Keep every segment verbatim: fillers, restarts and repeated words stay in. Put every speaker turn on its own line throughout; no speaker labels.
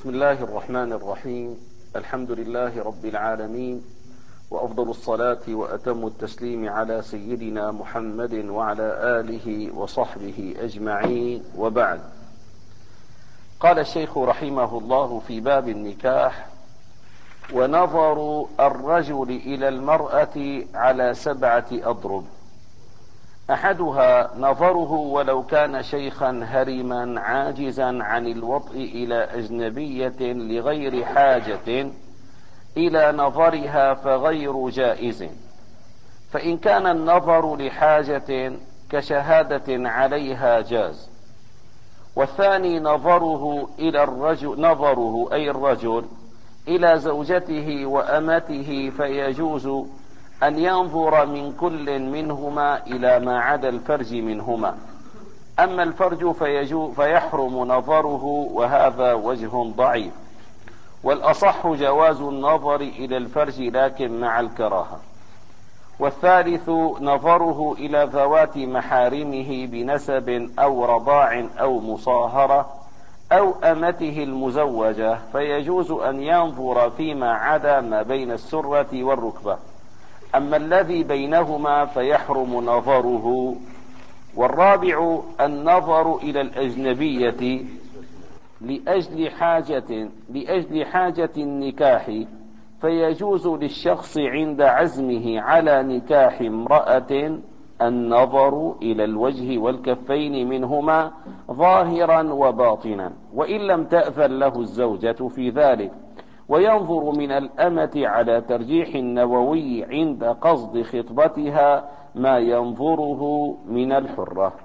بسم الله الرحمن الرحيم. الحمد لله رب العالمين، وأفضل الصلاة وأتم التسليم على سيدنا محمد وعلى آله وصحبه أجمعين، وبعد. قال الشيخ رحمه الله في باب النكاح: ونظر الرجل إلى المرأة على سبعة أضرب. أحدها نظره ولو كان شيخا هرما عاجزا عن الوطء إلى أجنبية لغير حاجة إلى نظرها فغير جائز، فإن كان النظر لحاجة كشهادة عليها جاز. والثاني نظره إلى الرجل نظره أي الرجل إلى زوجته وأمته، فيجوز أن ينظر من كل منهما إلى ما عدا الفرج منهما. أما الفرج فيحرم نظره، وهذا وجه ضعيف، والأصح جواز النظر إلى الفرج لكن مع الكراهة. والثالث نظره إلى ذوات محارمه بنسب أو رضاع أو مصاهرة أو أمته المزوجة، فيجوز أن ينظر فيما عدا ما بين السرة والركبة. أما الذي بينهما فيحرم نظره. والرابع النظر إلى الأجنبية لأجل حاجة لأجل حاجة النكاح، فيجوز للشخص عند عزمه على نكاح امرأة النظر إلى الوجه والكفين منهما ظاهرا وباطنا، وإن لم تأذن له الزوجة في ذلك. وينظر من الأمة على ترجيح النووي عند قصد خطبتها ما ينظره من الحرة.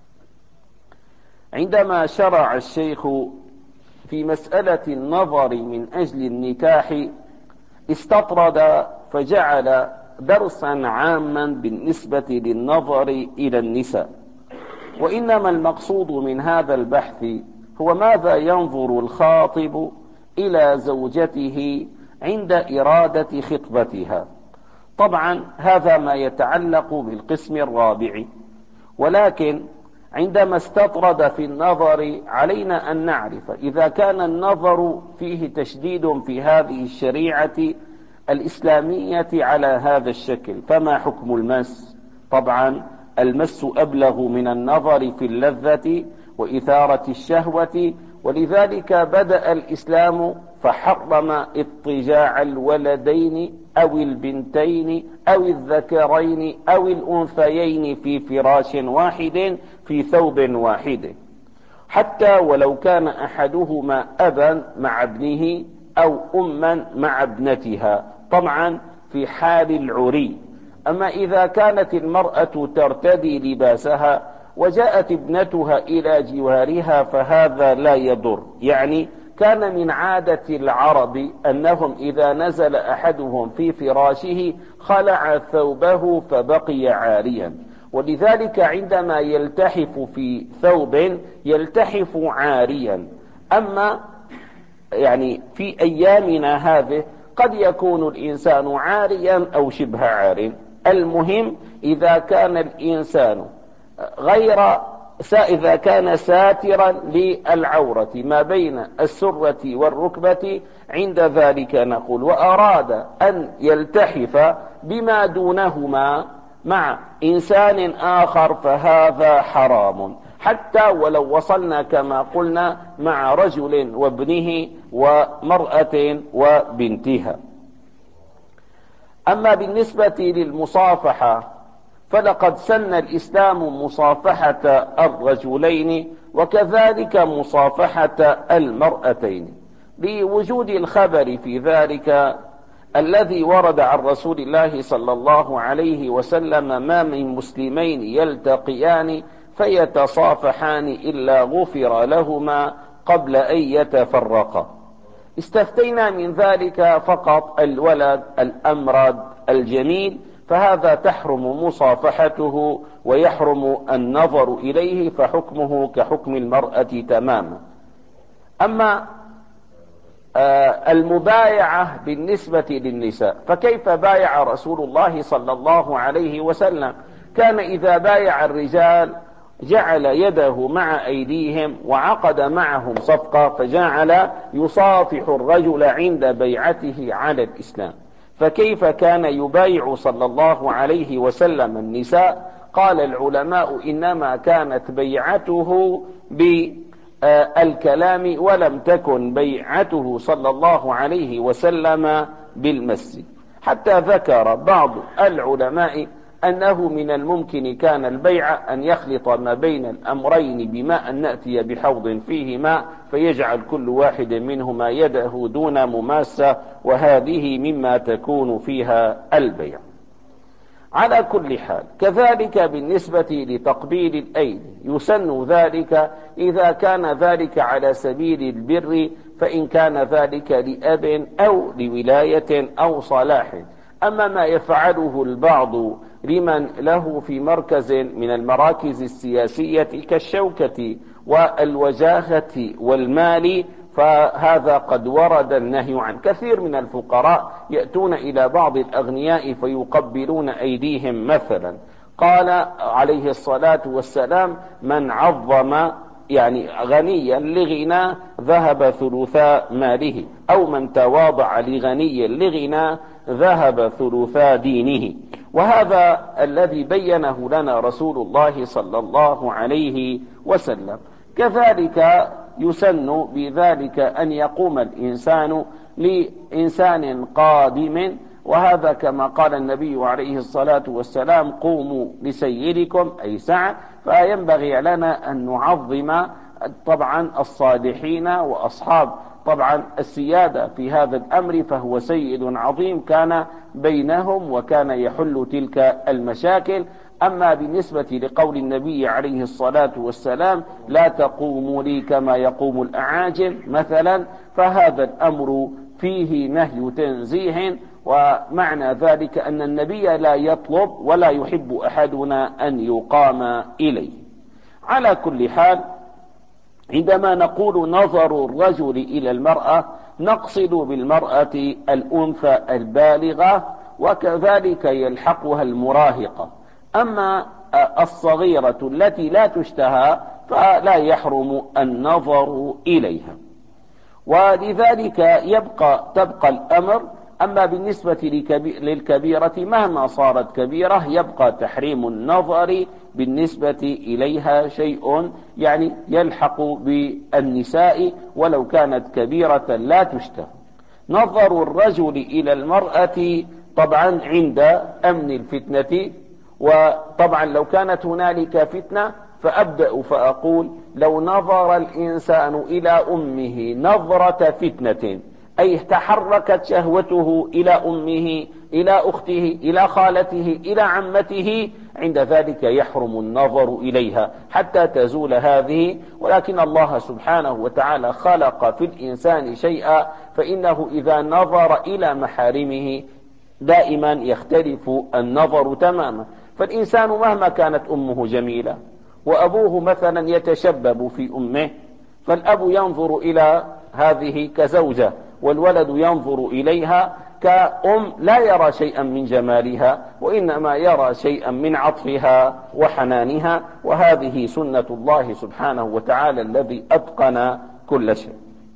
عندما شرع الشيخ في مسألة النظر من أجل النكاح استطرد فجعل درسا عاما بالنسبة للنظر إلى النساء، وإنما المقصود من هذا البحث هو ماذا ينظر الخاطب إلى زوجته عند إرادة خطبتها. طبعا هذا ما يتعلق بالقسم الرابع، ولكن عندما استطرد في النظر علينا أن نعرف إذا كان النظر فيه تشديد في هذه الشريعة الإسلامية على هذا الشكل، فما حكم المس؟ طبعا المس أبلغ من النظر في اللذة وإثارة الشهوة، ولذلك بدأ الإسلام فحرم اضطجاع الولدين أو البنتين أو الذكرين أو الأنثيين في فراش واحد في ثوب واحد، حتى ولو كان أحدهما أبا مع ابنه أو أما مع ابنتها، طبعا في حال العري. أما إذا كانت المرأة ترتدي لباسها وجاءت ابنتها إلى جوارها فهذا لا يضر. يعني كان من عادة العرب أنهم إذا نزل أحدهم في فراشه خلع ثوبه فبقي عاريا، ولذلك عندما يلتحف في ثوب يلتحف عاريا. أما يعني في أيامنا هذه قد يكون الإنسان عاريا أو شبه عار. المهم إذا كان الإنسان غير إذا كان ساترا للعورة ما بين السرة والركبة، عند ذلك نقول وأراد أن يلتحف بما دونهما مع إنسان آخر فهذا حرام، حتى ولو وصلنا كما قلنا مع رجل وابنه ومرأة وبنتها. أما بالنسبة للمصافحة فلقد سن الإسلام مصافحة الرجلين وكذلك مصافحة المرأتين، بوجود الخبر في ذلك الذي ورد عن رسول الله صلى الله عليه وسلم: ما من مسلمين يلتقيان فيتصافحان إلا غفر لهما قبل أن يتفرقا. استفتينا من ذلك فقط الولد الأمرد الجميل، فهذا تحرم مصافحته ويحرم النظر إليه، فحكمه كحكم المرأة تماما. أما المبايعة بالنسبة للنساء فكيف بايع رسول الله صلى الله عليه وسلم؟ كان إذا بايع الرجال جعل يده مع أيديهم وعقد معهم صفقة، فجعل يصافح الرجل عند بيعته على الإسلام. فكيف كان يبايع صلى الله عليه وسلم النساء؟ قال العلماء إنما كانت بيعته بالكلام ولم تكن بيعته صلى الله عليه وسلم بالمس، حتى ذكر بعض العلماء أنه من الممكن كان البيع أن يخلط ما بين الأمرين بماء أن نأتي بحوض فيه ماء فيجعل كل واحد منهما يده دون مماسة، وهذه مما تكون فيها البيع. على كل حال، كذلك بالنسبة لتقبيل الأيدي يسن ذلك إذا كان ذلك على سبيل البر، فإن كان ذلك لأب أو لولاية أو صلاح. أما ما يفعله البعض لمن له في مركز من المراكز السياسية كالشوكة والوجاهة والمال، فهذا قد ورد النهي عنه. كثير من الفقراء يأتون إلى بعض الأغنياء فيقبلون أيديهم مثلا. قال عليه الصلاة والسلام: من عظم يعني غنيا لغنى ذهب ثلثا ماله، أو من تواضع لغني لغنى ذهب ثلثا دينه. وهذا الذي بينه لنا رسول الله صلى الله عليه وسلم. كذلك يسن بذلك أن يقوم الإنسان لإنسان قادم، وهذا كما قال النبي عليه الصلاة والسلام: قوموا لسيدكم أي سعى. فينبغي لنا أن نعظم طبعا الصالحين وأصحاب طبعا السيادة في هذا الأمر، فهو سيد عظيم كان بينهم وكان يحل تلك المشاكل. أما بالنسبة لقول النبي عليه الصلاة والسلام: لا تقوموا لي كما يقوم الأعاجم مثلا، فهذا الأمر فيه نهي تنزيه، ومعنى ذلك أن النبي لا يطلب ولا يحب أحدنا أن يقام إليه. على كل حال، عندما نقول نظر الرجل إلى المرأة نقصد بالمرأة الأنثى البالغة، وكذلك يلحقها المراهقة. أما الصغيرة التي لا تشتهى فلا يحرم النظر إليها، ولذلك يبقى تبقى الأمر. أما بالنسبة للكبيرة مهما صارت كبيرة يبقى تحريم النظر بالنسبة إليها شيء يعني يلحق بالنساء ولو كانت كبيرة لا تشتهى. نظر الرجل إلى المرأة طبعا عند أمن الفتنة، وطبعا لو كانت هنالك فتنة فأبدأ فأقول: لو نظر الإنسان إلى أمه نظرة فتنة، أي تحركت شهوته إلى أمه إلى أخته إلى خالته إلى عمته، عند ذلك يحرم النظر إليها حتى تزول هذه. ولكن الله سبحانه وتعالى خلق في الإنسان شيئا، فإنه إذا نظر إلى محارمه دائما يختلف النظر تماما. فالإنسان مهما كانت أمه جميلة وأبوه مثلا يتشبب في أمه، فالأب ينظر إلى هذه كزوجة والولد ينظر إليها كأم، لا يرى شيئا من جمالها وإنما يرى شيئا من عطفها وحنانها، وهذه سنة الله سبحانه وتعالى الذي أتقن كل شيء.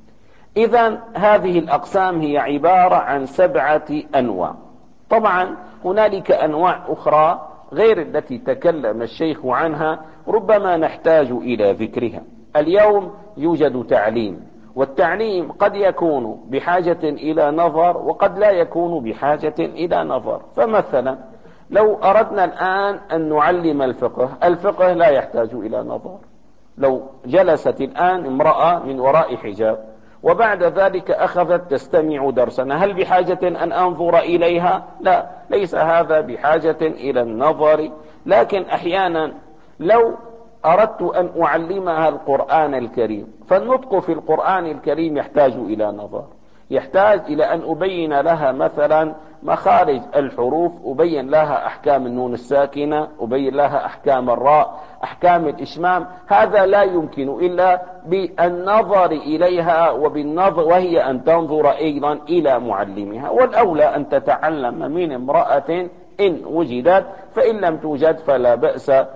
إذن هذه الأقسام هي عبارة عن سبعة أنواع. طبعا هنالك أنواع أخرى غير التي تكلم الشيخ عنها، ربما نحتاج إلى ذكرها. اليوم يوجد تعليم، والتعليم قد يكون بحاجة إلى نظر وقد لا يكون بحاجة إلى نظر. فمثلا لو أردنا الآن أن نعلم الفقه، الفقه لا يحتاج إلى نظر. لو جلست الآن امرأة من وراء حجاب وبعد ذلك أخذت تستمع درسنا، هل بحاجة أن أنظر إليها؟ لا، ليس هذا بحاجة إلى النظر. لكن أحيانا لو أردت أن أعلمها القرآن الكريم، فالنطق في القرآن الكريم يحتاج إلى نظر، يحتاج إلى أن أبين لها مثلا مخارج الحروف، أبين لها أحكام النون الساكنة، أبين لها أحكام الراء، أحكام الإشمام. هذا لا يمكن إلا بالنظر إليها وبالنظر، وهي أن تنظر أيضا إلى معلمها. والأولى أن تتعلم من امرأة إن وجدت، فإن لم توجد فلا بأس،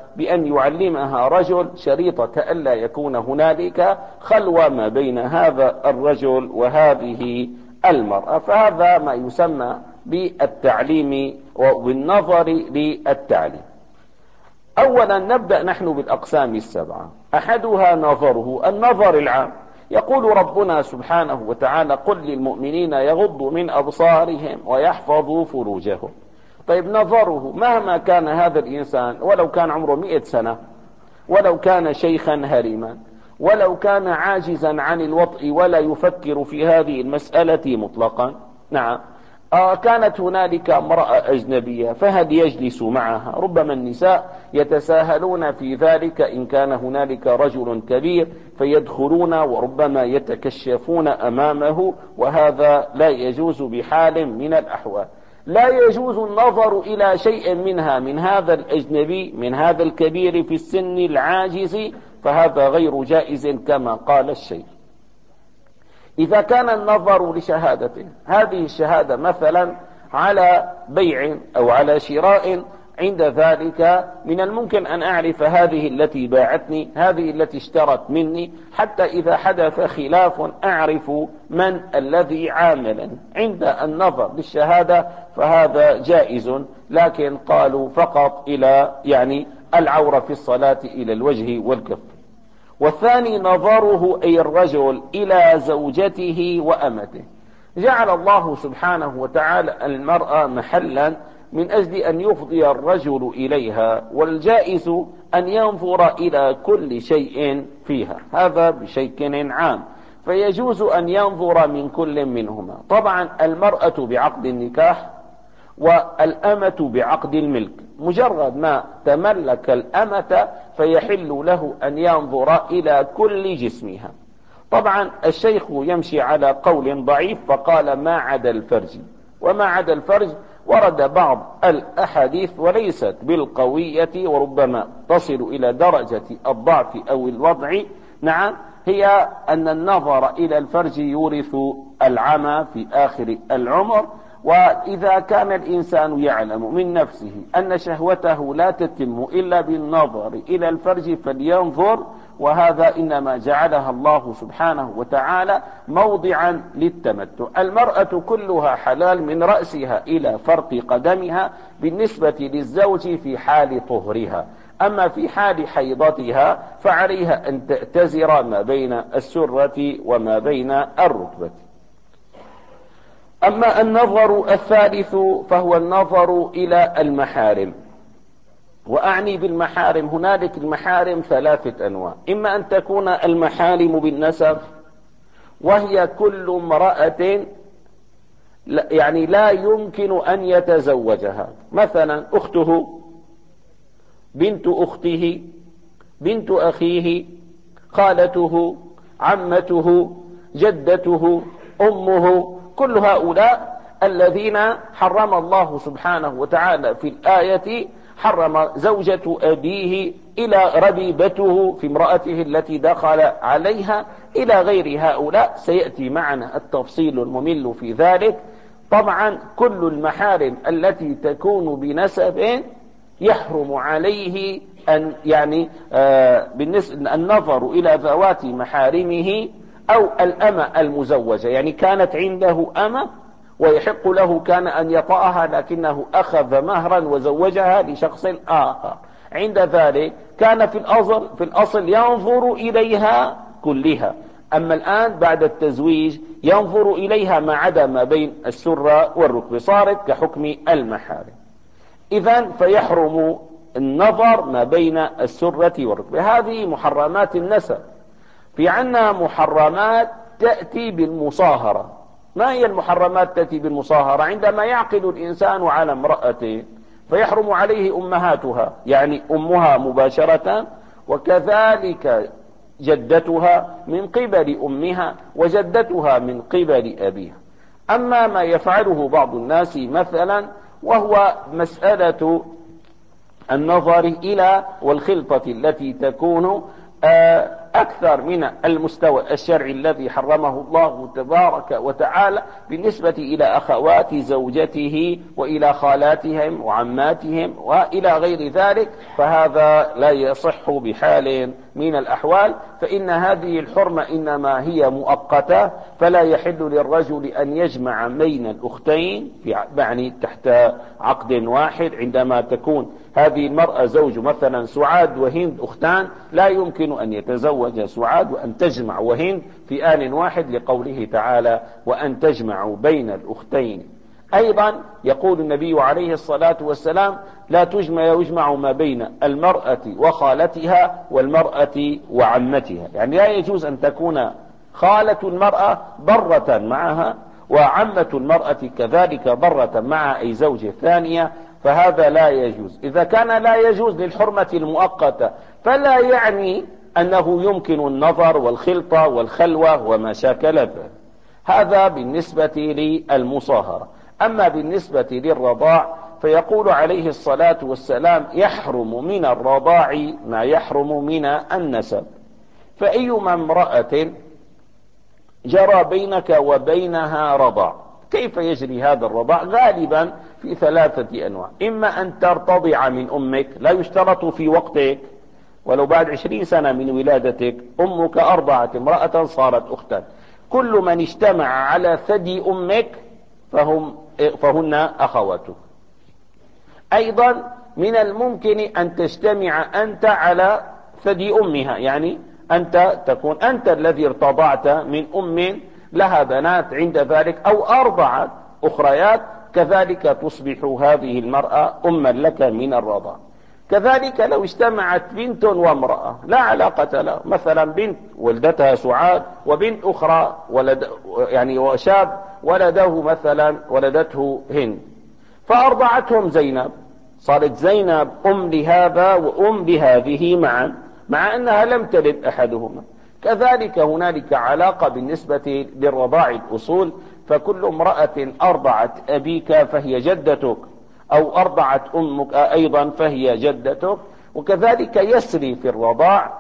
بأن يعلمها رجل شريطة ألا يكون هنالك خلوة ما بين هذا الرجل وهذه المرأة. فهذا ما يسمى بالتعليم وبالنظر للتعليم. أولا نبدأ نحن بالأقسام السبعة. أحدها نظره، النظر العام. يقول ربنا سبحانه وتعالى: قل للمؤمنين يغضوا من أبصارهم ويحفظوا فروجهم. طيب نظره، مهما كان هذا الإنسان، ولو كان عمره مئة سنة، ولو كان شيخا هرما، ولو كان عاجزا عن الوطء ولا يفكر في هذه المسألة مطلقا، نعم، آه كانت هنالك امرأة أجنبية، فهل يجلس معها؟ ربما النساء يتساهلون في ذلك إن كان هنالك رجل كبير فيدخلون وربما يتكشفون أمامه، وهذا لا يجوز بحال من الأحوال. لا يجوز النظر إلى شيء منها، من هذا الأجنبي، من هذا الكبير في السن العاجز، فهذا غير جائز كما قال الشيخ. إذا كان النظر لشهادته، هذه الشهادة مثلا على بيع أو على شراء، عند ذلك من الممكن أن أعرف هذه التي باعتني، هذه التي اشترت مني، حتى إذا حدث خلاف أعرف من الذي عاملني. عند النظر للشهادة فهذا جائز، لكن قالوا فقط إلى يعني العورة في الصلاة إلى الوجه والكف. والثاني نظره أي الرجل إلى زوجته وأمته. جعل الله سبحانه وتعالى المرأة محلا من أجل أن يفضي الرجل إليها، والجائز أن ينظر إلى كل شيء فيها، هذا بشكل عام، فيجوز أن ينظر من كل منهما. طبعا المرأة بعقد النكاح والأمة بعقد الملك، مجرد ما تملك الأمة فيحل له أن ينظر إلى كل جسمها. طبعا الشيخ يمشي على قول ضعيف فقال ما عدا الفرج، وما عدا الفرج ورد بعض الأحاديث وليست بالقوية، وربما تصل إلى درجة الضعف أو الوضع. نعم، هي أن النظر إلى الفرج يورث العمى في آخر العمر، وإذا كان الإنسان يعلم من نفسه أن شهوته لا تتم إلا بالنظر إلى الفرج فلينظر، وهذا إنما جعلها الله سبحانه وتعالى موضعا للتمتع. المرأة كلها حلال من رأسها إلى فرق قدمها بالنسبة للزوج في حال طهرها، أما في حال حيضتها فعليها أن تأتزر ما بين السرة وما بين الركبة. أما النظر الثالث فهو النظر إلى المحارم. وأعني بالمحارم هنالك المحارم ثلاثة أنواع: إما أن تكون المحارم بالنسب، وهي كل امرأة يعني لا يمكن أن يتزوجها، مثلا أخته، بنت أخته، بنت أخيه، خالته، عمته، جدته، أمه، كل هؤلاء الذين حرم الله سبحانه وتعالى في الآية، حرم زوجة أبيه إلى ربيبته في امرأته التي دخل عليها إلى غير هؤلاء، سيأتي معنا التفصيل الممل في ذلك. طبعا كل المحارم التي تكون بنسب يحرم عليه أن يعني آه بالنسبة النظر إلى ذوات محارمه، أو الأمة المزوجة، يعني كانت عنده أمة ويحق له كان أن يطأها لكنه أخذ مهرا وزوجها لشخص آخر، عند ذلك كان في الأصل, في الأصل ينظر إليها كلها، أما الآن بعد التزويج ينظر إليها ما عدا ما بين السرة والركبة، صارت كحكم المحارم. إذن فيحرم النظر ما بين السرة والركبة. هذه محرمات النسب. في عنا محرمات تأتي بالمصاهرة. ما هي المحرمات تأتي بالمصاهرة؟ عندما يعقد الإنسان على امرأته فيحرم عليه أمهاتها، يعني أمها مباشرة، وكذلك جدتها من قبل أمها، وجدتها من قبل أبيها. أما ما يفعله بعض الناس مثلا وهو مسألة النظر إلى والخلطة التي تكون أكثر من المستوى الشرعي الذي حرمه الله تبارك وتعالى بالنسبة إلى أخوات زوجته وإلى خالاتهم وعماتهم وإلى غير ذلك، فهذا لا يصح بحال من الأحوال، فإن هذه الحرمة إنما هي مؤقتة، فلا يحل للرجل أن يجمع بين الأختين يعني تحت عقد واحد. عندما تكون هذه المرأة زوج مثلا سعاد وهند أختان، لا يمكن أن يتزوج سعاد وأن تجمع وهند في آن واحد، لقوله تعالى وأن تجمعوا بين الأختين. أيضا يقول النبي عليه الصلاة والسلام لا تجمع يجمع ما بين المرأة وخالتها والمرأة وعمتها، يعني لا يجوز أن تكون خالة المرأة ضرة معها وعمة المرأة كذلك ضرة مع أي زوجة ثانية، فهذا لا يجوز. إذا كان لا يجوز للحرمة المؤقتة فلا يعني أنه يمكن النظر والخلطة والخلوة وما شاكل ذلك. هذا بالنسبة للمصاهرة. أما بالنسبة للرضاع فيقول عليه الصلاة والسلام يحرم من الرضاع ما يحرم من النسب، فأيما امرأة جرى بينك وبينها رضاع، كيف يجري هذا الرضاع؟ غالبا في ثلاثة أنواع: إما أن ترتضع من أمك، لا يشترط في وقتك، ولو بعد عشرين سنة من ولادتك أمك أرضعت امرأة صارت أختا، كل من اجتمع على ثدي أمك فهم فهن أخواتك. أيضا من الممكن أن تجتمع أنت على ثدي أمها، يعني أنت تكون أنت الذي ارتضعت من أم لها بنات عند ذلك أو أرضعت أخريات، كذلك تصبح هذه المرأة أما لك من الرضاع. كذلك لو اجتمعت بنت وامرأة لا علاقة له، مثلا بنت ولدتها سعاد وبنت أخرى ولد يعني وشاب ولده مثلا ولدته هند، فأرضعتهم زينب، صارت زينب أم لهذا وأم لهذه معا، مع أنها لم تلد أحدهما. كذلك هنالك علاقة بالنسبة للرضاع الأصول، فكل امرأة أرضعت أبيك فهي جدتك، أو أرضعت أمك أيضا فهي جدتك. وكذلك يسري في الرضاع،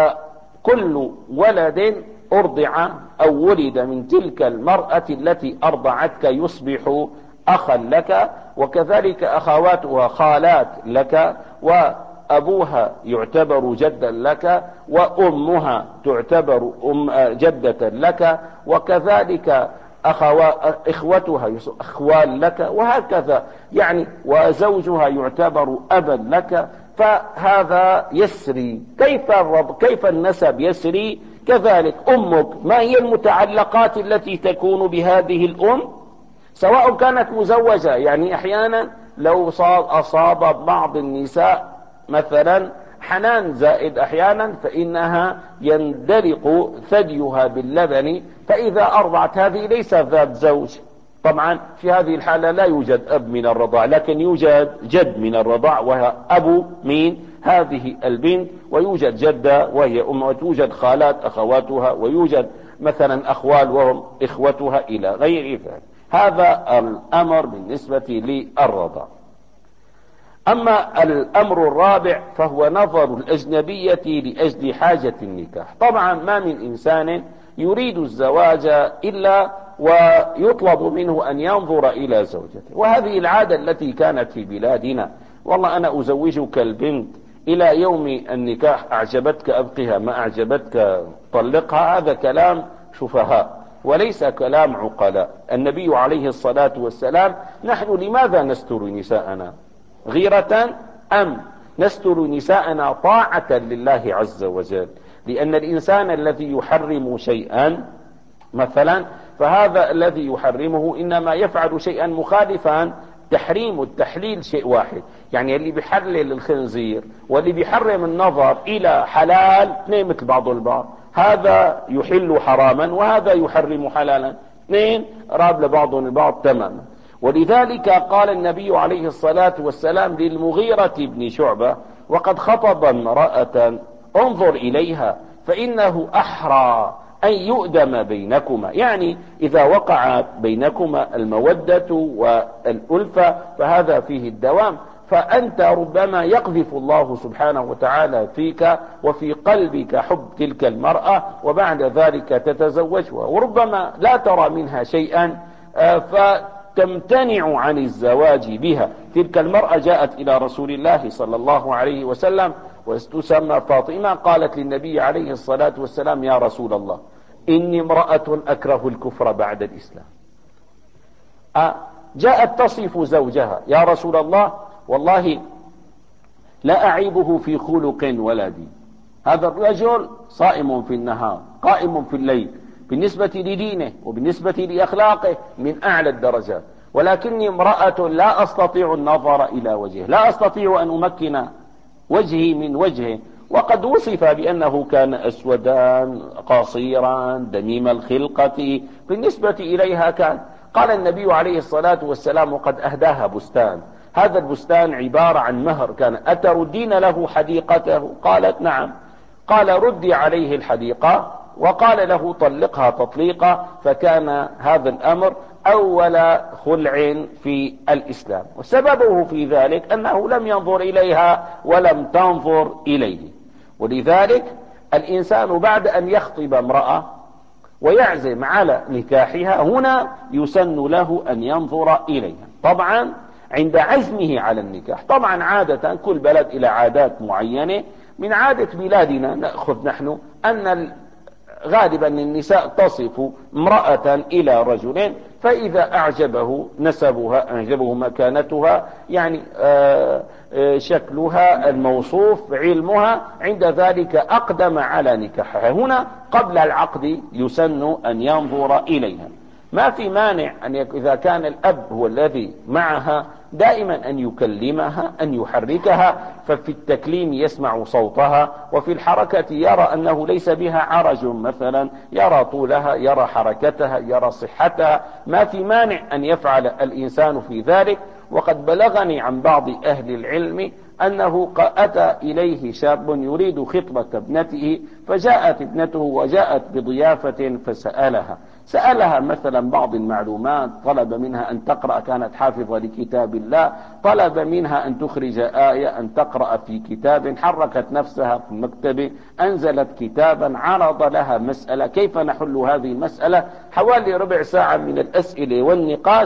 فكل ولد أرضع أو ولد من تلك المرأة التي أرضعتك يصبح أخا لك، وكذلك أخواتها خالات لك، وأبوها يعتبر جدا لك، وأمها تعتبر أم جدة لك، وكذلك أخوا إخوتها أخوال لك، وهكذا يعني، وزوجها يعتبر أبا لك. فهذا يسري. كيف الرب كيف النسب يسري؟ كذلك أمك، ما هي المتعلقات التي تكون بهذه الأم سواء كانت مزوجة؟ يعني أحيانا لو أصاب بعض النساء مثلا حنان زائد أحيانا فإنها يندلق ثديها باللبن، فإذا أرضعت هذه ليس ذات زوج. طبعا في هذه الحالة لا يوجد أب من الرضاع، لكن يوجد جد من الرضاع وهي أبو من هذه البنت، ويوجد جدة وهي أم، وتوجد خالات أخواتها، ويوجد مثلا أخوال وهم إخوتها إلى غير ذلك. هذا الأمر بالنسبة للرضاع. أما الأمر الرابع فهو نظر الأجنبية لأجل حاجة النكاح. طبعا ما من إنسان يريد الزواج إلا ويطلب منه أن ينظر إلى زوجته، وهذه العادة التي كانت في بلادنا: والله أنا أزوجك البنت إلى يوم النكاح، أعجبتك أبقها، ما أعجبتك طلقها. هذا كلام شفهاء وليس كلام عقلاء. النبي عليه الصلاة والسلام: نحن لماذا نستر نساءنا؟ غيرة أم نستر نساءنا طاعة لله عز وجل؟ لأن الإنسان الذي يحرم شيئا مثلا، فهذا الذي يحرمه إنما يفعل شيئا مخالفا. تحريم التحليل شيء واحد، يعني اللي بيحلل الخنزير واللي بيحرم النظر إلى حلال اثنين مثل بعض البعض، هذا يحل حراما وهذا يحرم حلالا، اثنين راب لبعضهم البعض تماما. ولذلك قال النبي عليه الصلاة والسلام للمغيرة بن شعبة وقد خطب امرأة: انظر إليها فإنه أحرى أن يؤدم بينكما، يعني إذا وقعت بينكما المودة والألفة فهذا فيه الدوام. فأنت ربما يقذف الله سبحانه وتعالى فيك وفي قلبك حب تلك المرأة، وبعد ذلك تتزوجها، وربما لا ترى منها شيئا فتمتنع عن الزواج بها. تلك المرأة جاءت إلى رسول الله صلى الله عليه وسلم وتسمى فاطمة، قالت للنبي عليه الصلاة والسلام: يا رسول الله، إني امرأة أكره الكفر بعد الإسلام. أه جاءت تصف زوجها: يا رسول الله، والله لا أعيبه في خلق ولا دين، هذا الرجل صائم في النهار قائم في الليل، بالنسبة لدينه وبالنسبة لأخلاقه من أعلى الدرجات، ولكني امرأة لا أستطيع النظر إلى وجهه، لا أستطيع أن أمكن وجهي من وجهه، وقد وصف بأنه كان أسودان قصيرا دميم الخلقة، بالنسبة إليها كان. قال النبي عليه الصلاة والسلام: وقد أهداها بستان، هذا البستان عبارة عن مهر، كان أتردين له حديقته؟ قالت: نعم. قال: ردي عليه الحديقة، وقال له: طلقها تطليقا. فكان هذا الأمر أول خلع في الإسلام، وسببه في ذلك أنه لم ينظر إليها ولم تنظر إليه. ولذلك الإنسان بعد أن يخطب امرأة ويعزم على نكاحها، هنا يسن له أن ينظر إليها، طبعا عند عزمه على النكاح. طبعا عادة كل بلد إلى عادات معينة، من عادة بلادنا نأخذ نحن أن غالبا النساء تصف امرأة إلى رجل، فإذا أعجبه نسبها، أعجبه مكانتها، يعني آآ آآ شكلها الموصوف، علمها، عند ذلك أقدم على نكاحها. هنا قبل العقد يسن أن ينظر إليها. ما في مانع أن يك... إذا كان الأب هو الذي معها دائما أن يكلمها، أن يحركها، ففي التكليم يسمع صوتها، وفي الحركة يرى أنه ليس بها عرج، مثلا يرى طولها، يرى حركتها، يرى صحتها. ما في مانع أن يفعل الإنسان في ذلك. وقد بلغني عن بعض أهل العلم أنه أتى إليه شاب يريد خطبة ابنته، فجاءت ابنته وجاءت بضيافة فسألها سألها مثلا بعض المعلومات، طلب منها أن تقرأ، كانت حافظة لكتاب الله، طلب منها أن تخرج آية، أن تقرأ في كتاب، حركت نفسها في المكتب، أنزلت كتابا، عرض لها مسألة كيف نحل هذه المسألة، حوالي ربع ساعة من الأسئلة والنقاش.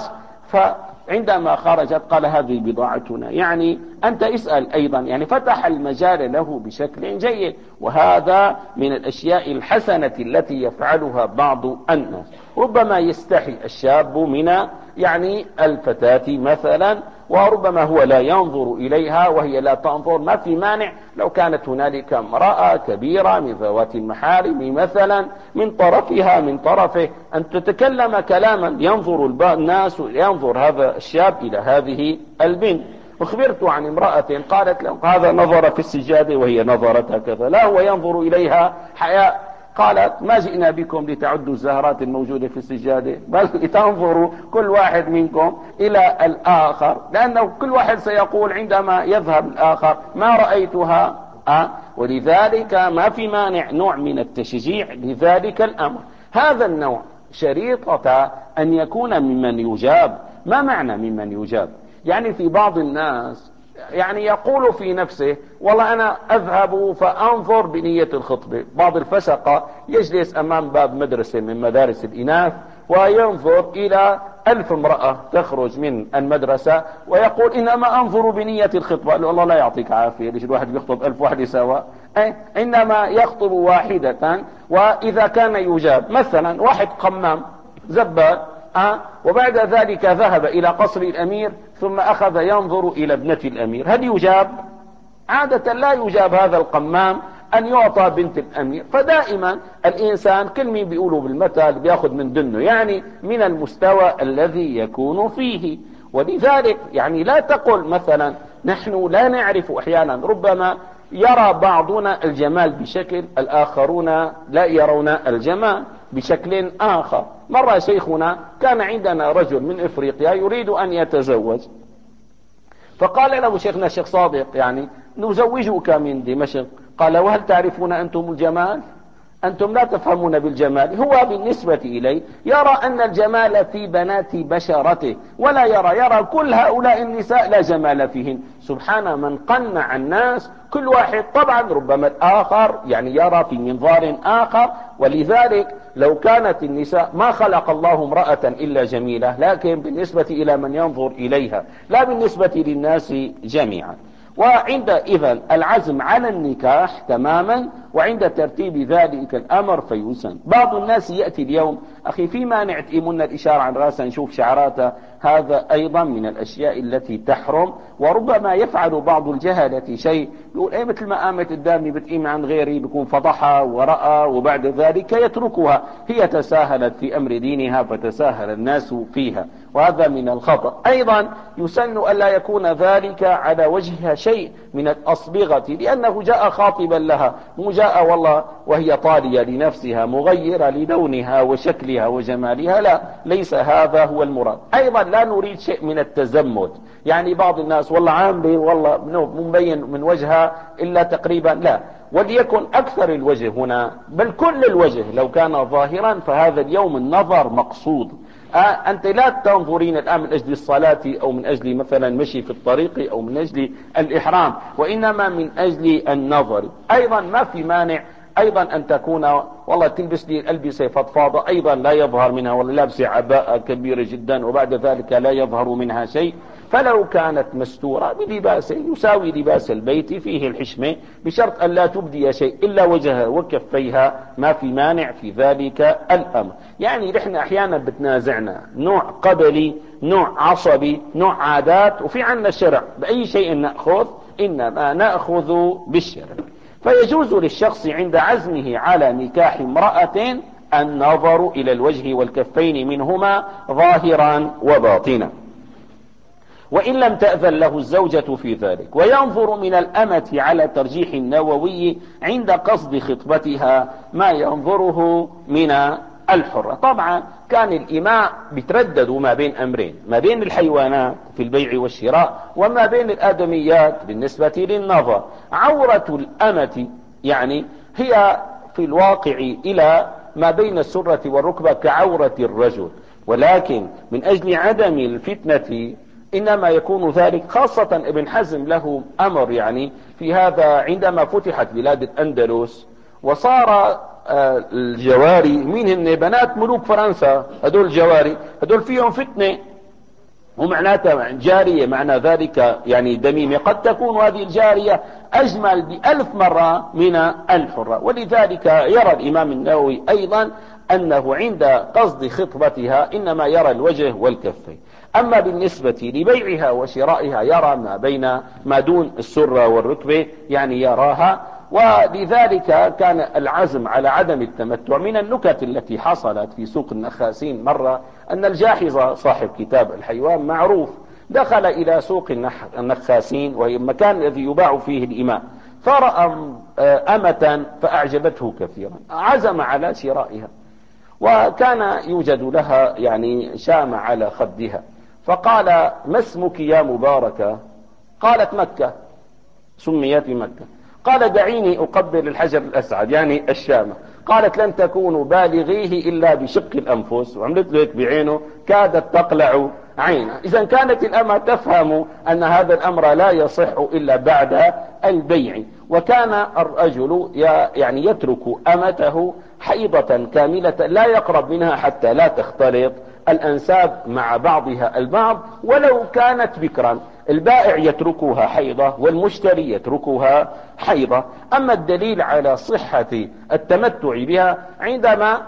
فعندما خرجت قال: هذه بضاعتنا، يعني أنت اسأل أيضا، يعني فتح المجال له بشكل جيد. وهذا من الأشياء الحسنة التي يفعلها بعض الناس. ربما يستحي الشاب من يعني الفتاة مثلا، وربما هو لا ينظر إليها وهي لا تنظر. ما في مانع لو كانت هنالك امرأة كبيرة من ذوات المحارم مثلا، من طرفها من طرفه، أن تتكلم كلاما ينظر الناس، ينظر هذا الشاب إلى هذه البنت. أخبرت عن امرأة قالت له: هذا نظر في السجادة وهي نظرت هكذا، لا هو ينظر إليها حياء. قالت: ما جئنا بكم لتعدوا الزهرات الموجودة في السجادة، بل لتنظروا كل واحد منكم إلى الآخر، لأنه كل واحد سيقول عندما يذهب الآخر: ما رأيتها. أه؟ ولذلك ما في مانع نوع من التشجيع لذلك الأمر. هذا النوع شريطة أن يكون ممن يجاب. ما معنى ممن يجاب؟ يعني في بعض الناس يعني يقول في نفسه: والله أنا أذهب فأنظر بنية الخطبة. بعض الفسقة يجلس أمام باب مدرسة من مدارس الإناث وينظر إلى ألف امرأة تخرج من المدرسة ويقول: إنما أنظر بنية الخطبة. الله لا يعطيك عافية، ليش الواحد بيخطب ألف واحدة سوا؟ إنما يخطب واحدة. وإذا كان يجاب مثلا واحد قمام زبال، أه؟ وبعد ذلك ذهب إلى قصر الأمير ثم أخذ ينظر إلى ابنة الأمير، هل يجاب؟ عادة لا يجاب هذا القمام أن يعطى بنت الأمير. فدائما الإنسان كل مين بيقولوا بالمثل بياخذ من دنه، يعني من المستوى الذي يكون فيه. ولذلك يعني لا تقل مثلا نحن لا نعرف، أحيانا ربما يرى بعضنا الجمال بشكل، الآخرون لا يرون الجمال بشكل آخر. مرة شيخنا كان عندنا رجل من إفريقيا يريد أن يتزوج، فقال له شيخنا الشيخ صادق: يعني نزوجك من دمشق. قال: وهل تعرفون أنتم الجمال؟ أنتم لا تفهمون بالجمال. هو بالنسبة إليه يرى أن الجمال في بنات بشرته، ولا يرى يرى كل هؤلاء النساء لا جمال فيهن. سبحان من قنع الناس، كل واحد طبعا ربما الآخر يعني يرى في منظار آخر. ولذلك لو كانت النساء ما خلق الله امرأة إلا جميلة، لكن بالنسبة إلى من ينظر إليها لا بالنسبة للناس جميعا. وعند إذن العزم على النكاح تماما، وعند ترتيب ذلك الأمر فيسن. بعض الناس يأتي اليوم أخي في مانع تئمنا الإشارة عن رأسه نشوف شعراته، هذا أيضا من الأشياء التي تحرم. وربما يفعل بعض الجهلة شيء يقول ايه مثل ما قامت قدامي بتقيم عن غيري، بيكون فضحها ورأى وبعد ذلك يتركها. هي تساهلت في أمر دينها فتساهل الناس فيها، وهذا من الخطأ. أيضا يسن ألا يكون ذلك على وجهها شيء من الأصبغة، لأنه جاء خاطبا لها، مو جاء والله وهي طالية لنفسها مغيرة للونها وشكلها وجمالها، لا، ليس هذا هو المراد. أيضا لا نريد شيء من التزمت، يعني بعض الناس والله عاملة والله مبين من وجهها إلا تقريبا، لا، وليكن أكثر الوجه هنا بل كل الوجه لو كان ظاهرا، فهذا اليوم النظر مقصود. آه أنت لا تنظرين الآن من أجل الصلاة أو من أجل مثلا مشي في الطريق أو من أجل الإحرام، وإنما من أجل النظر. أيضا ما في مانع أيضا أن تكون والله تلبس لي الألبسة فضفاضة أيضا لا يظهر منها، والله لابسة عباءة كبيرة جدا وبعد ذلك لا يظهر منها شيء. فلو كانت مستورة بلباس يساوي لباس البيت فيه الحشمة، بشرط أن لا تبدي شيء إلا وجهها وكفيها، ما في مانع في ذلك الأمر. يعني نحن أحيانا بتنازعنا نوع قبلي، نوع عصبي، نوع عادات، وفي عنا الشرع. بأي شيء نأخذ؟ إنما نأخذ بالشرع. فيجوز للشخص عند عزمه على نكاح امرأة النظر إلى الوجه والكفين منهما ظاهرا وباطنا، وإن لم تأذن له الزوجة في ذلك. وينظر من الأمة على ترجيح النووي عند قصد خطبتها ما ينظره من الحرة. طبعا كان الإماء بيترددوا ما بين أمرين، ما بين الحيوانات في البيع والشراء وما بين الآدميات بالنسبة للنظر. عورة الأمة يعني هي في الواقع إلى ما بين السرة والركبة كعورة الرجل، ولكن من أجل عدم الفتنة إنما يكون ذلك، خاصة ابن حزم له أمر يعني في هذا عندما فتحت بلاد الأندلس وصار الجواري منهن بنات ملوك فرنسا، هدول الجواري هدول فيهم فتنة، ومعناتها جارية معنى ذلك يعني دميمة، قد تكون هذه الجارية أجمل بألف مرة من الحرة. ولذلك يرى الإمام النووي أيضا أنه عند قصد خطبتها إنما يرى الوجه والكفين. أما بالنسبة لبيعها وشرائها يرى ما بين ما دون السرة والركبة، يعني يراها. ولذلك كان العزم على عدم التمتع. من النكت التي حصلت في سوق النخاسين مرة أن الجاحظة صاحب كتاب الحيوان معروف دخل إلى سوق النخاسين وهي المكان الذي يباع فيه الإماء، فرأى أمة فأعجبته كثيرا، عزم على شرائها، وكان يوجد لها يعني شامة على خدها، فقال ما اسمك يا مباركة؟ قالت مكة، سميت بمكة. قال دعيني أقبل الحجر الأسعد يعني الشامة. قالت لن تكونوا بالغيه إلا بشق الأنفس، وعملت له هيك بعينه كادت تقلع عينه. إذا كانت الأمة تفهم أن هذا الأمر لا يصح إلا بعد البيع. وكان الرجل يعني يترك أمته حيضة كاملة لا يقرب منها حتى لا تختلط الأنساب مع بعضها البعض ولو كانت بكرا. البائع يتركها حيضة والمشتري يتركها حيضة. أما الدليل على صحة التمتع بها عندما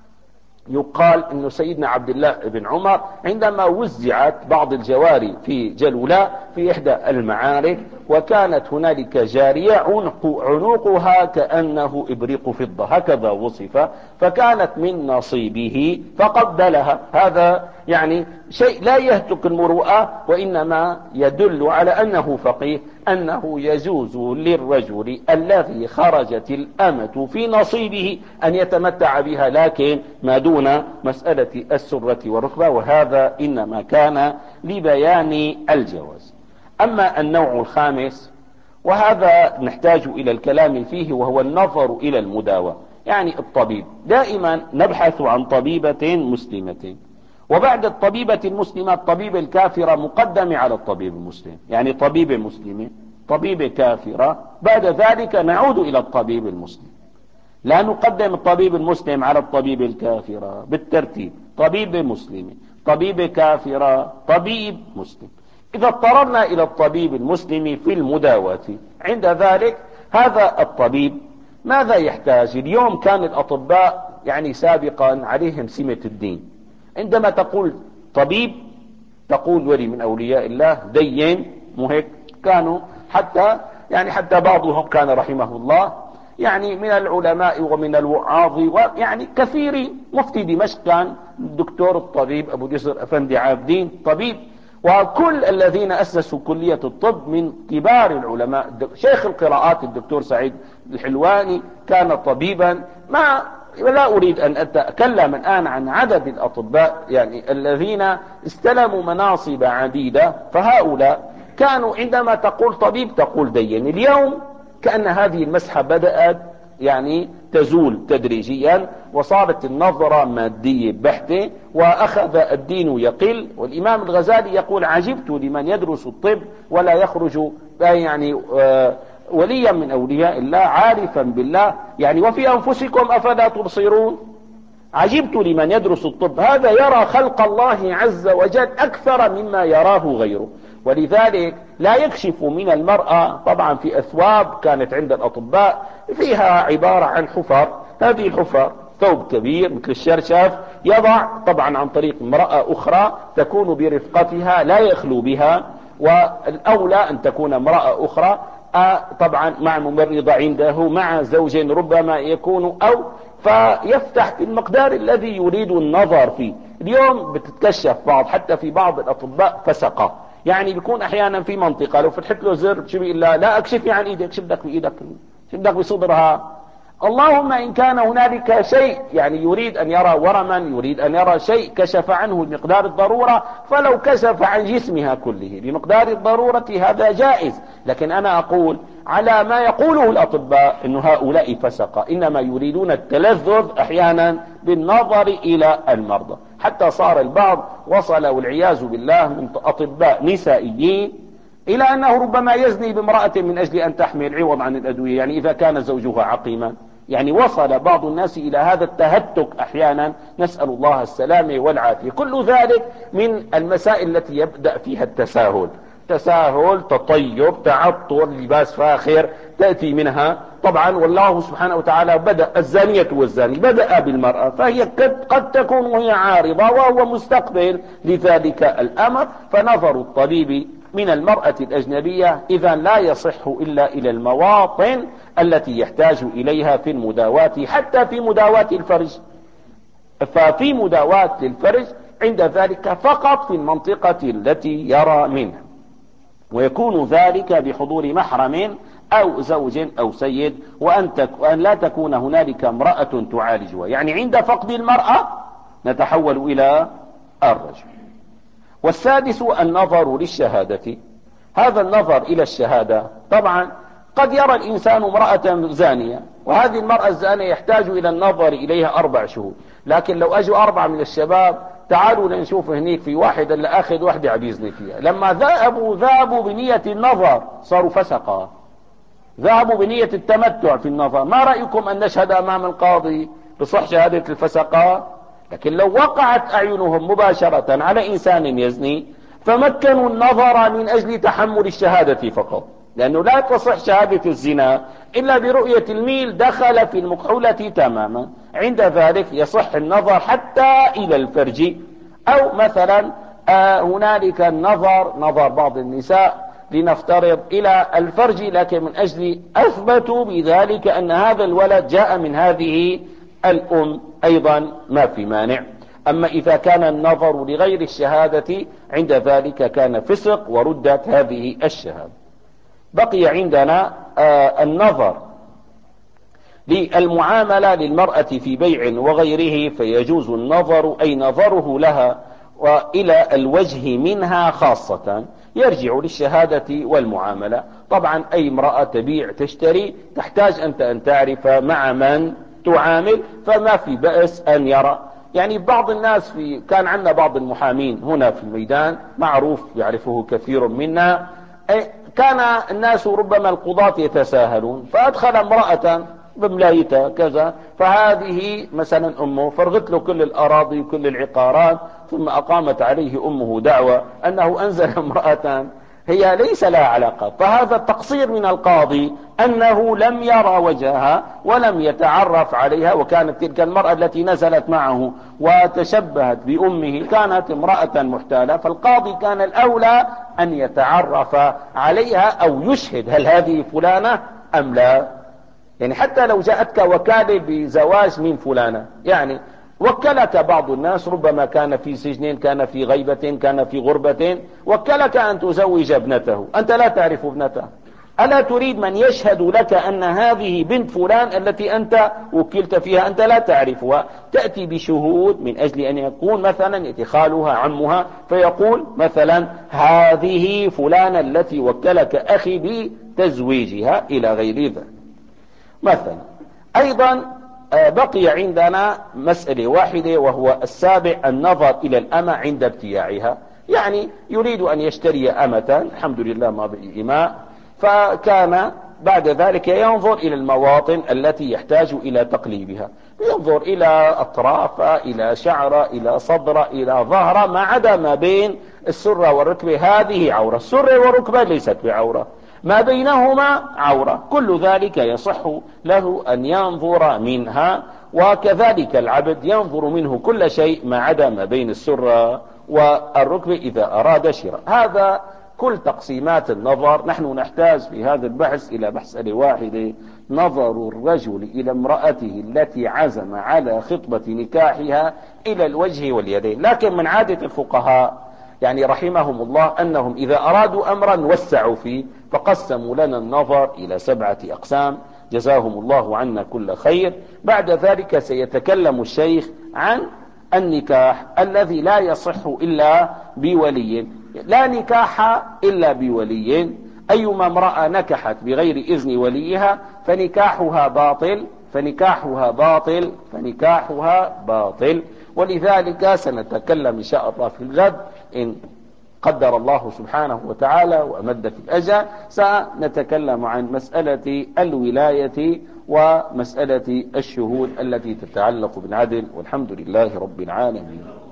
يقال أن سيدنا عبد الله بن عمر عندما وزعت بعض الجواري في جلولاء في إحدى المعارك، وكانت هنالك جارية عنق عنقها كأنه إبريق فضة هكذا وصف، فكانت من نصيبه فقبلها. هذا يعني شيء لا يهتك المروءة، وإنما يدل على أنه فقيه، أنه يجوز للرجل الذي خرجت الأمة في نصيبه أن يتمتع بها، لكن ما دون مسألة السرة والركبة، وهذا إنما كان لبيان الجواز. أما النوع الخامس وهذا نحتاج إلى الكلام فيه، وهو النظر إلى المداواة. يعني الطبيب. دائما نبحث عن طبيبة مسلمة، وبعد الطبيبة المسلمة الطبيب الكافرة مقدم على الطبيب المسلم، يعني طبيبة مسلمة طبيبة كافرة، بعد ذلك نعود إلى الطبيب المسلم. لا نقدم الطبيب المسلم على الطبيب الكافرة، بالترتيب: طبيبة مسلمة، طبيبة كافرة، طبيب مسلم. إذا اضطررنا إلى الطبيب المسلم في المداواة، عند ذلك هذا الطبيب ماذا يحتاج؟ اليوم كان الأطباء يعني سابقا عليهم سمة الدين. عندما تقول طبيب تقول ولي من أولياء الله، دين، مو هيك كانوا؟ حتى يعني حتى بعضهم كان رحمه الله يعني من العلماء ومن الوعاظ ويعني كثيرين. مفتي دمشق كان الدكتور الطبيب أبو جسر أفندي عابدين طبيب، وكل الذين أسسوا كلية الطب من كبار العلماء. شيخ القراءات الدكتور سعيد الحلواني كان طبيبا. ما لا أريد أن أتكلم الآن عن عدد الأطباء يعني الذين استلموا مناصب عديدة، فهؤلاء كانوا عندما تقول طبيب تقول دين. اليوم كأن هذه المسحة بدأت يعني تزول تدريجيا، وصارت النظرة مادية بحتة، وأخذ الدين يقل. والإمام الغزالي يقول: عجبت لمن يدرس الطب ولا يخرج يعني آه وليا من أولياء الله عارفا بالله، يعني وفي أنفسكم أفلا تبصرون. عجبت لمن يدرس الطب، هذا يرى خلق الله عز وجل أكثر مما يراه غيره. ولذلك لا يكشف من المرأة. طبعا في أثواب كانت عند الأطباء فيها عبارة عن حفر، هذه الحفر ثوب كبير مثل الشرشف يضع طبعا عن طريق امرأة أخرى تكون برفقتها لا يخلو بها، والأولى أن تكون امرأة أخرى آه طبعا مع ممرضة عنده مع زوج ربما يكون، أو فيفتح في المقدار الذي يريد النظر فيه. اليوم بتتكشف بعض حتى في بعض الأطباء فسقة، يعني بيكون أحيانا في منطقة لو فتحت له زر شو بيقول لا لا اكشفي عن ايدك، شو بدك بايدك، شو بدك بصدرها. اللهم إن كان هنالك شيء يعني يريد أن يرى ورما، يريد أن يرى شيء كشف عنه بمقدار الضرورة، فلو كشف عن جسمها كله بمقدار الضرورة هذا جائز. لكن أنا أقول على ما يقوله الأطباء أن هؤلاء فسقة، إنما يريدون التلذذ أحيانا بالنظر إلى المرضى، حتى صار البعض وصل والعياذ بالله من أطباء نسائيين إلى أنه ربما يزني بامرأة من أجل أن تحمل عوض عن الأدوية، يعني إذا كان زوجها عقيما. يعني وصل بعض الناس إلى هذا التهتك أحيانا، نسأل الله السلامة والعافية. كل ذلك من المسائل التي يبدأ فيها التساهل، تساهل، تطيب، تعطر، لباس فاخر تأتي منها. طبعا والله سبحانه وتعالى بدأ الزانية والزاني بدأ بالمرأة، فهي قد, قد تكون هي عارضة وهو مستقبل لذلك الأمر. فنظر الطبيب من المرأة الأجنبية إذا لا يصح إلا إلى المواطن التي يحتاج إليها في المداواة، حتى في مداواة الفرج. ففي مداواة للفرج عند ذلك فقط في المنطقة التي يرى منها، ويكون ذلك بحضور محرم أو زوج أو سيد، وأن, تك... وأن لا تكون هنالك امرأة تعالجها. يعني عند فقد المرأة نتحول إلى الرجل. والسادس النظر للشهادة. هذا النظر إلى الشهادة طبعا قد يرى الإنسان امرأة زانية، وهذه المرأة الزانية يحتاج إلى النظر إليها أربع شهور، لكن لو أجوا أربعة من الشباب تعالوا لنشوف هنيك في واحد اللي أخذ واحدة عبيزني فيها، لما ذهبوا ذهبوا بنية النظر صاروا فسقا، ذهبوا بنية التمتع في النظر. ما رأيكم أن نشهد أمام القاضي بصح شهادة الفسقاء؟ لكن لو وقعت أعينهم مباشرة على إنسان يزني فمكنوا النظر من أجل تحمل الشهادة فقط، لأنه لا تصح شهادة الزنا إلا برؤية الميل دخل في المكحولة تماما. عند ذلك يصح النظر حتى إلى الفرج، أو مثلا آه هنالك النظر نظر بعض النساء لنفترض إلى الفرج، لكن من أجل أثبتوا بذلك أن هذا الولد جاء من هذه الأم أيضا ما في مانع. أما إذا كان النظر لغير الشهادة عند ذلك كان فسق وردت هذه الشهادة. بقي عندنا آه النظر للمعاملة للمرأة في بيع وغيره، فيجوز النظر أي نظره لها وإلى الوجه منها خاصة، يرجع للشهادة والمعاملة. طبعا أي امرأة تبيع تشتري تحتاج أنت أن تعرف مع من تعامل فما في بأس أن يرى. يعني بعض الناس في كان عندنا بعض المحامين هنا في الميدان معروف يعرفه كثير منا، كان الناس ربما القضاة يتساهلون، فأدخل امرأة بملايتها كذا، فهذه مثلا أمه فرغت له كل الأراضي وكل العقارات، ثم أقامت عليه أمه دعوة أنه أنزل امرأة هي ليس لها علاقة. فهذا التقصير من القاضي أنه لم يرى وجهها ولم يتعرف عليها، وكانت تلك المرأة التي نزلت معه وتشبهت بأمه كانت امرأة محتالة، فالقاضي كان الأولى أن يتعرف عليها أو يشهد هل هذه فلانة أم لا. يعني حتى لو جاءتك وكالة بزواج من فلانة، يعني وكلك بعض الناس ربما كان في سجن، كان في غيبة، كان في غربة، وكلك أن تزوج ابنته، أنت لا تعرف ابنته، ألا تريد من يشهد لك أن هذه بنت فلان التي أنت وكلت فيها أنت لا تعرفها؟ تأتي بشهود من أجل أن يكون مثلا خالها عمها فيقول مثلا هذه فلانة التي وكلك أخي بتزويجها إلى غير ذلك مثلا. أيضا بقي عندنا مسألة واحدة وهو السابع، النظر إلى الأمة عند ابتياعها. يعني يريد أن يشتري أمة، الحمد لله ما بقي إماء، فكان بعد ذلك ينظر إلى المواطن التي يحتاج إلى تقليبها، ينظر إلى أطراف، إلى شعر، إلى صدر، إلى ظهر، ما عدا ما بين السرة والركبة هذه عورة، السرة والركبة ليست بعورة، ما بينهما عورة، كل ذلك يصح له أن ينظر منها. وكذلك العبد ينظر منه كل شيء ما عدا ما بين السرة والركبة إذا أراد شراء. هذا كل تقسيمات النظر. نحن نحتاج في هذا البحث إلى مسألة واحدة، نظر الرجل إلى امرأته التي عزم على خطبة نكاحها إلى الوجه واليدين. لكن من عادة الفقهاء يعني رحمهم الله أنهم إذا أرادوا أمرا وسعوا فيه، فقسموا لنا النظر إلى سبعة أقسام جزاهم الله عنا كل خير. بعد ذلك سيتكلم الشيخ عن النكاح الذي لا يصح إلا بولي. لا نكاح إلا بولي، أيما امرأة نكحت بغير إذن وليها فنكاحها باطل فنكاحها باطل فنكاحها باطل. ولذلك سنتكلم إن شاء الله في الغد إن قدر الله سبحانه وتعالى وأمد في الأجل، سنتكلم عن مسألة الولاية ومسألة الشهود التي تتعلق بالعدل، والحمد لله رب العالمين.